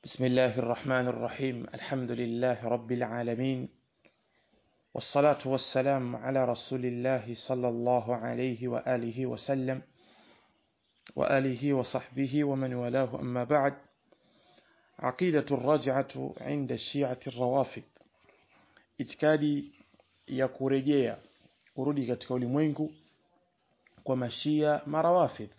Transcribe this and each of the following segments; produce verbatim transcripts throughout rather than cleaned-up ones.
بسم الله الرحمن الرحيم. الحمد لله رب العالمين، والصلاة والسلام على رسول الله صلى الله عليه وآله وسلم وآله وصحبه ومن والاه. أما بعد، عقيدة الرجعة عند الشيعة الروافض، itikadi ya kurejea kurudi katika ulimwengu kwa mashia marawafidh.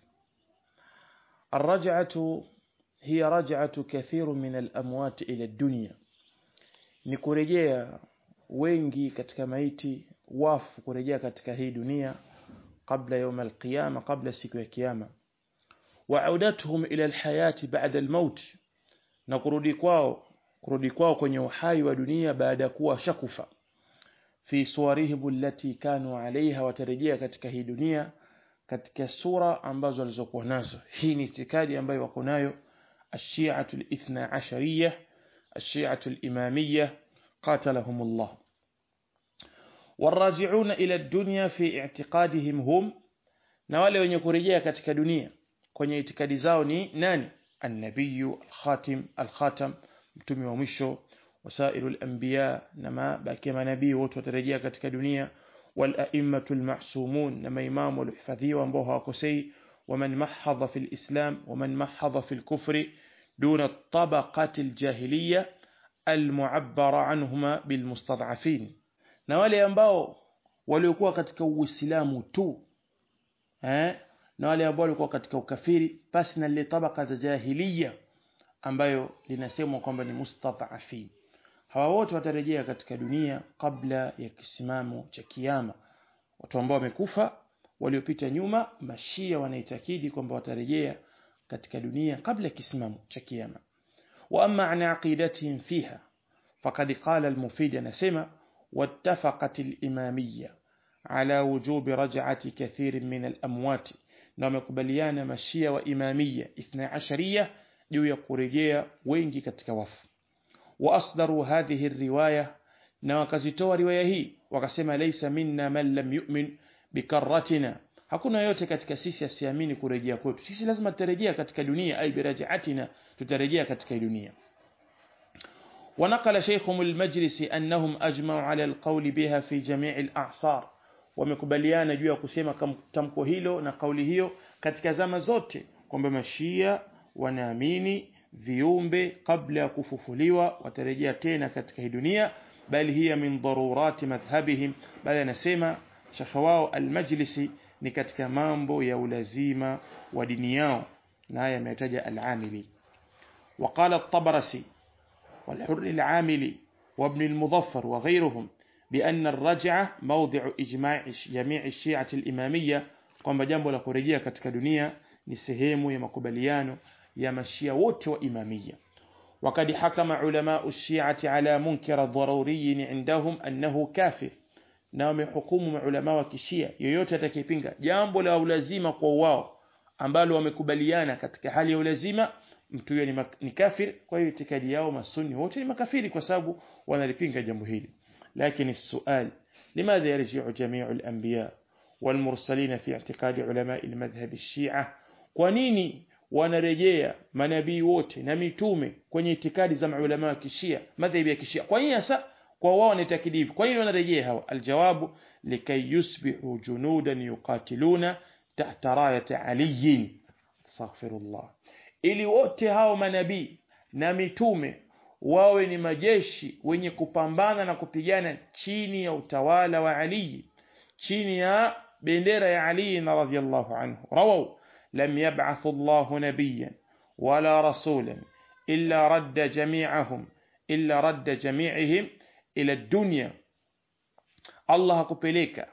الرجعة هي رجعة كثير من الأموات إلى الدنيا، ni kurejea wengi katika maiti wafu kurejea katika hii dunia kabla يوم القيامة, kabla siku ya kiyama. وعودتهم إلى الحياة بعد الموت, na kurudi kwao kurudi kwao kwenye uhai wa dunia baada ya kuwa shakufa. fi suwarihim allati kanu alaiha, watarejea katika hii dunia katika sura ambazo walizokuwa nazo. Hii ni itikadi ambayo wako nayo الشيعة الاثنى عشرية الشيعة الإمامية قاتلهم الله. والراجعون إلى الدنيا في اعتقادهم هم, na wale wenye kurejea katika dunia kwenye itikadi zao ni nani? النبي الخاتم الخاتم mtume wa mwisho, wasairu al-anbiya, na mabaki manabii wote watarejea katika dunia, wal-a'immatul al-ma'sumun, na maimamu waliohifadhiwa ambao hawakosei, ومن محض في الإسلام ومن محض في الكفر دون الطبقة الجاهلية المعبر عنهما بالمستضعفين, na wale ambao waliokuwa katika uislamu tu eh na wale ambao walikuwa katika ukafiri basi na ile tabaka za jahiliya ambayo linasemwa kwamba ni mustadhafin. Hawa wote watarejea katika dunia kabla ya kisimamo cha kiyama. Watu ambao wamekufa waliopita nyuma, mashia wanaitakidi kwamba watarejea katika dunia kabla ya kisimamo cha kiyama. Wa amma an aqidatihim fiha faqad qala al-Mufid, anasema wattafaqat al-imamiyya ala wujub raj'ati kathir min al-amwat, na wamekubaliana mashia wa imamiyya ithna ashariyya juu ya kurejea wengi katika wafu. Wa asdaru hadhihi riwaya, na wakazitoa riwaya hii wakasema laysa minna man lam yu'min bikarratina, hakuna yote katika sisi asiamini kurejea kwetu. Sisi lazima tutarejea katika dunia, ay birajatina, tutarejea katika dunia. ونقل شيخهم المجلسي أنهم أجمعوا على القول بها في جميع الأعصار, wamekubaliana juu ya kusema tamko hilo na kauli hiyo katika zama zote kwamba mashia wanaamini viumbe kabla ya kufufuliwa watarejea tena katika hii dunia, bali hiya min darurati madhhabihim, bali anasema shekha wao al-Majlisi ni katika mambo ya ulazima wa dini yao, na haya yametaja al-Amili. وقال الطبرسي والحر العاملي وابن المظفر وغيرهم بأن الرجعة موضع إجماع جميع الشيعة الإمامية, kwamba jambo la kurejea katika dunia ni sehemu ya makubaliano ya mashia wote wa imamia. وقد حكم علماء الشيعة على منكر ضروري عندهم أنه كافر, na wamehukumu maulama wa kishia yoyote atakayepinga jambo la ulazima kwa wao ambalo wamekubaliana katika hali ya ulazima, mtu huyo ni, ni kafir. Kwa hiyo itikadi yao masuni wote ni makafiri kwa sababu wanalipinga jambo hili. Lakini السؤال لماذا يرجع جميع الأنبياء والمرسلين في اعتقاد علماء المذهب الشيعة, kwa nini wanarejea manabii wote na mitume kwenye itikadi za maulama wa kishia, madhhabi ya kishia? Kwa nini sasa kwa wao ni takdifu? Kwa nini wanarejea hawa? Aljawabu likay yusbihu junudan yuqatiluna tahta rayati Ali, astaghfirullah, ili wote hao manabii na mitume wawe ni majeshi wenye kupambana na kupigana chini ya utawala wa Ali, chini ya bendera ya Ali radhiyallahu anhu. Rawaw lam yab'ath Allah nabiyyan wala rasulan illa radda jami'ahum illa radda jami'ihim ila dunya, Allah hakupeleka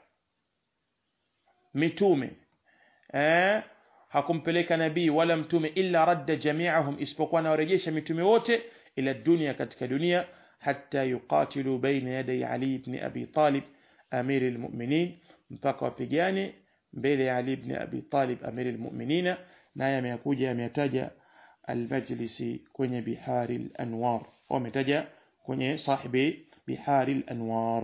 mitume eh hakumpeleka nabii wala mtume illa radda jami'ahum, isipokuwa na warejesha mitume wote ila dunya, katika dunia, hatta yuqatilu baina yaday Ali ibn Abi Talib amir almu'minin, mpaka wapigane mbele ya Ali ibn Abi Talib amir almu'minina. Na yamekuja yametaja al-Majlisi kwenye Bihari al-Anwar, wametaja kwenye sahibi Bihari al-Anwar.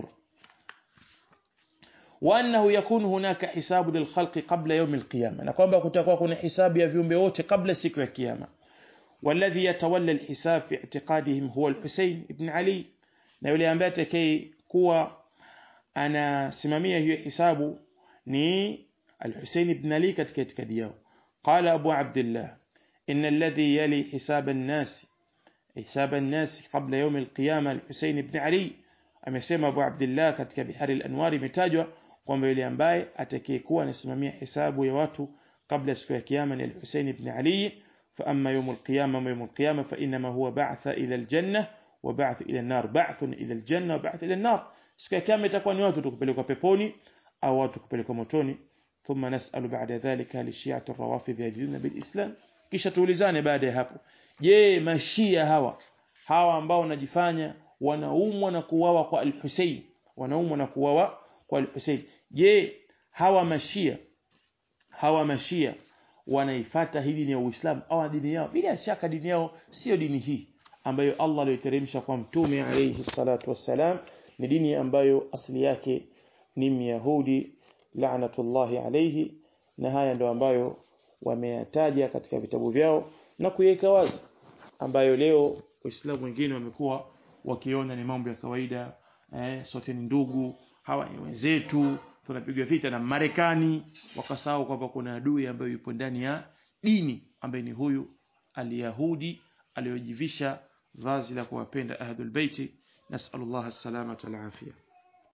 وأنه يكون هناك حساب للخلق قبل يوم القيامة, na kwamba kutakuwa kuna hisabu ya viumbe wote kabla siku ya kiyama. والذي يتولى الحساب في اعتقادهم هو الحسين بن علي na yule ambaye atakayekuwa anasimamia hiyo hisabu ni al-Husayn ibn Ali katika itikadi yao. Qala Abu Abdullah inna alladhi yali hisab an-nas hisab an-nas qabla yawm al-qiyamah al-Husayn ibn Ali. Amesema Abu Abdullah katika Bihar al-Anwar imetajwa kwamba yule ambaye atakayekuwa anasimamia hisabu ya watu kabla siku ya kiyama ni al-Husayn ibn Ali. fa amma yawm al-qiyamah yawm al-qiyamah fa inma huwa ba'tha ila al-jannah wa ba'th ila an-nar. Ba'thun ila al-jannah wa ba'th ila an-nar. siku ya kiyama itakuwa ni watu tukupelekwa peponi au watu kupelekwa motoni. thumma nas'alu ba'da dhalika li shi'ati ar-rawafidh yadinuna bil islam. Kisha tuulizane baada ya hapo, je, mashia hawa hawa ambao wanajifanya wanaumwa na kuuawa kwa al-Husayn, wanaumwa na kuuawa kwa al-Husayn, je, hawa mashia hawa mashia wanaifuata hii dini ya Uislamu au dini yao? Bila shaka dini yao sio dini hii ambayo Allah aliyoteremsha kwa mtume alayhi salatu wassalam. Ni dini ambayo asili yake ni Myahudi la'natullahi alayhi, na haya ndio ambayo wameyataja katika vitabu vyao na kuiweka wazi, ambayo leo Waislamu wengine wamekuwa wakiona ni mambo ya kawaida. Eh, sote ni ndugu, hawa ni wenzetu, tunapigwa vita na Marekani, wakasahau kwamba kuna adui ambaye yupo ndani ya dini ambaye ni huyu al-Yahudi aliyojivisha vazi la kuwapenda Ahlul Baiti. Nasallallahu as-salamata wal afia.